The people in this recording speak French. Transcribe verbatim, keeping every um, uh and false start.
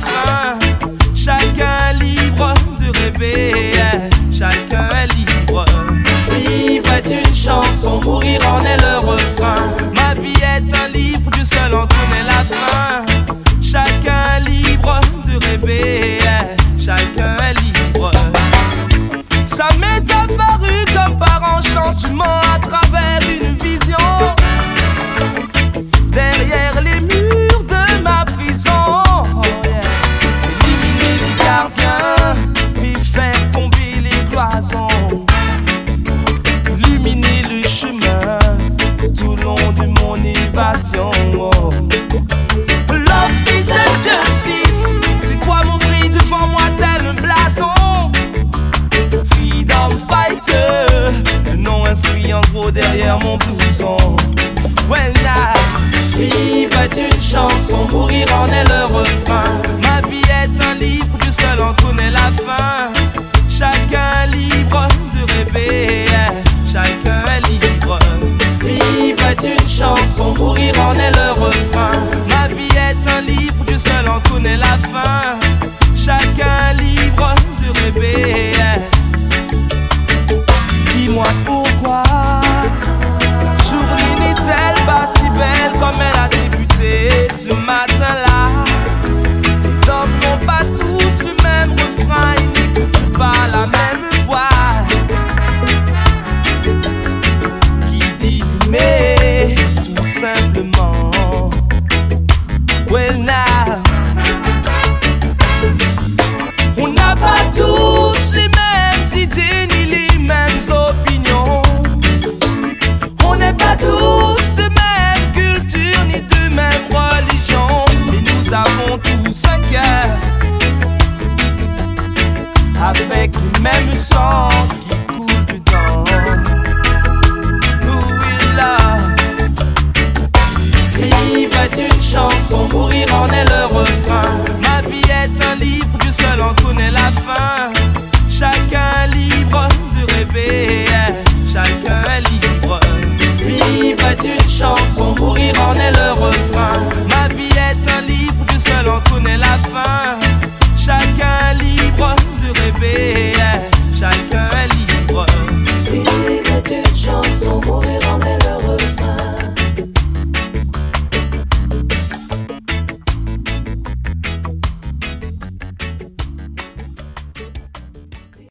fin. Chacun libre de rêver, chacun est libre. Vivre est une chanson, mourir en est le refrain. Ma vie est un livre, Dieu seul en connaît la fin. Chacun libre de rêver, chacun est libre. Ça m'est apparu comme par enchantement à travers une vision. Derrière les murs de ma prison, oh yeah. Éliminer les gardiens et faire tomber les cloisons. Illuminer le chemin tout le long de mon évasion. Oh. Love, peace and justice, c'est toi mon cri devant moi tel un blason. Freedom fighter, le nom inscrit en gros derrière mon blouson. Well now, vivre est une chanson, mourir en est le refrain. Ma vie est un livre, Dieu seul en connaît la fin. Chacun libre de rêver, chacun est libre. Vivre est une chanson, mourir en est le refrain. Ma vie est un livre, Dieu seul en connaît la fin. Chacun libre de rêver. Dis-moi pourquoi la journée n'est-elle pas si belle comme elle a débuté ce matin-là. Les hommes n'ont pas tous le même refrain, ils n'écoutent pas la même voix qui dit mais tout simplement well now. On n'a pas tous les mêmes idées ni les mêmes opinions. On n'est pas tous de même culture ni de même religion. Mais nous avons tous un cœur avec le même sang.